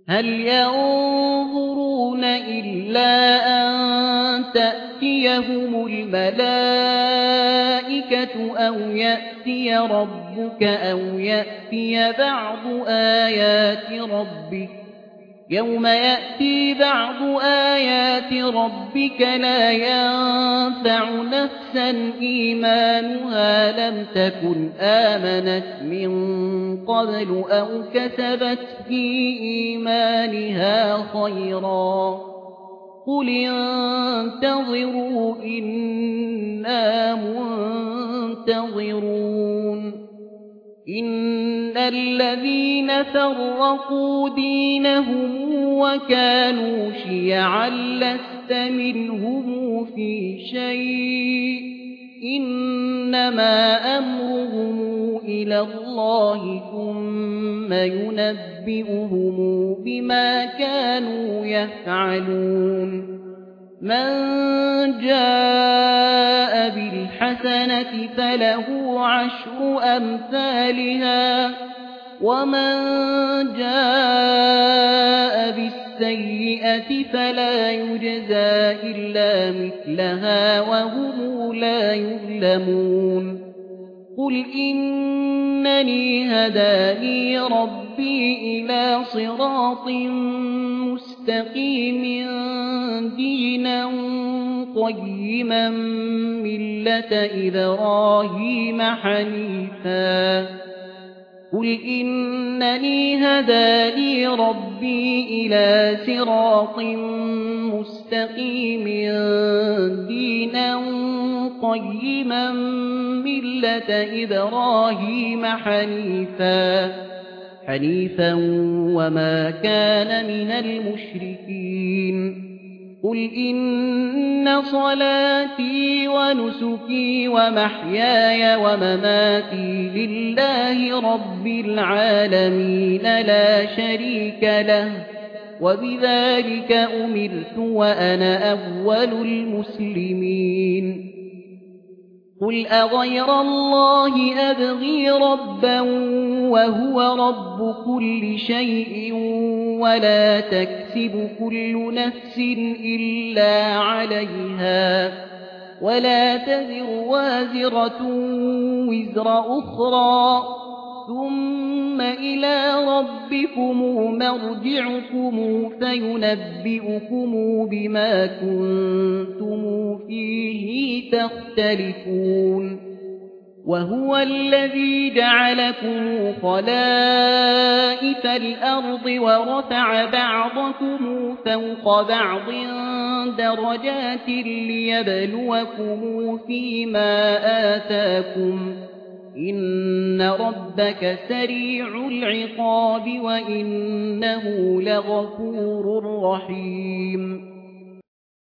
هل ينظرون إلا أن تأتيهم الملائكة أو يأتي ربك أو يأتي بعض آيات ربك يوم يأتي بعض آيات ربك لا ينفع نفسا إيمانها لم تكن آمنت من قبل أو كسبت في إيمانها خيرا قل انتظروا إنا منتظرون إن الذين فرقوا دينهم وكانوا شيعا لست منهم في شيء إنما أمرهم إلى الله ثم ينبئهم بما كانوا يفعلون من جاء بالحسنة فله عشر أمثالها ومن جاء بالسيئة فلا يجزى إلا مثلها وهم لا يظلمون قل إنني هداني ربي إلى صراط مستقيم دينا قيما ملة إبراهيم حنيفا قل إنني هداني ربي إلى صراط مستقيم دينا قيما ملة إبراهيم حنيفا وما كان من المشركين قل إن صلاتي ونسكي ومحياي ومماتي لله رب العالمين لا شريك له وبذلك أمرت وأنا أول المسلمين قل أغير الله أبغي ربا وهو رب كل شيء ولا تكسب كل نفس إلا عليها ولا تزر وازرة وزر أخرى ثم إلى ربكم مرجعكم فينبئكم بما كنتم فيه تختلفون وهو الذي جعلكم خلائف الأرض ورفع بعضكم فوق بعض درجات ليبلوكم فيما آتاكم إن ربك سريع العقاب وإنه لغفور رحيم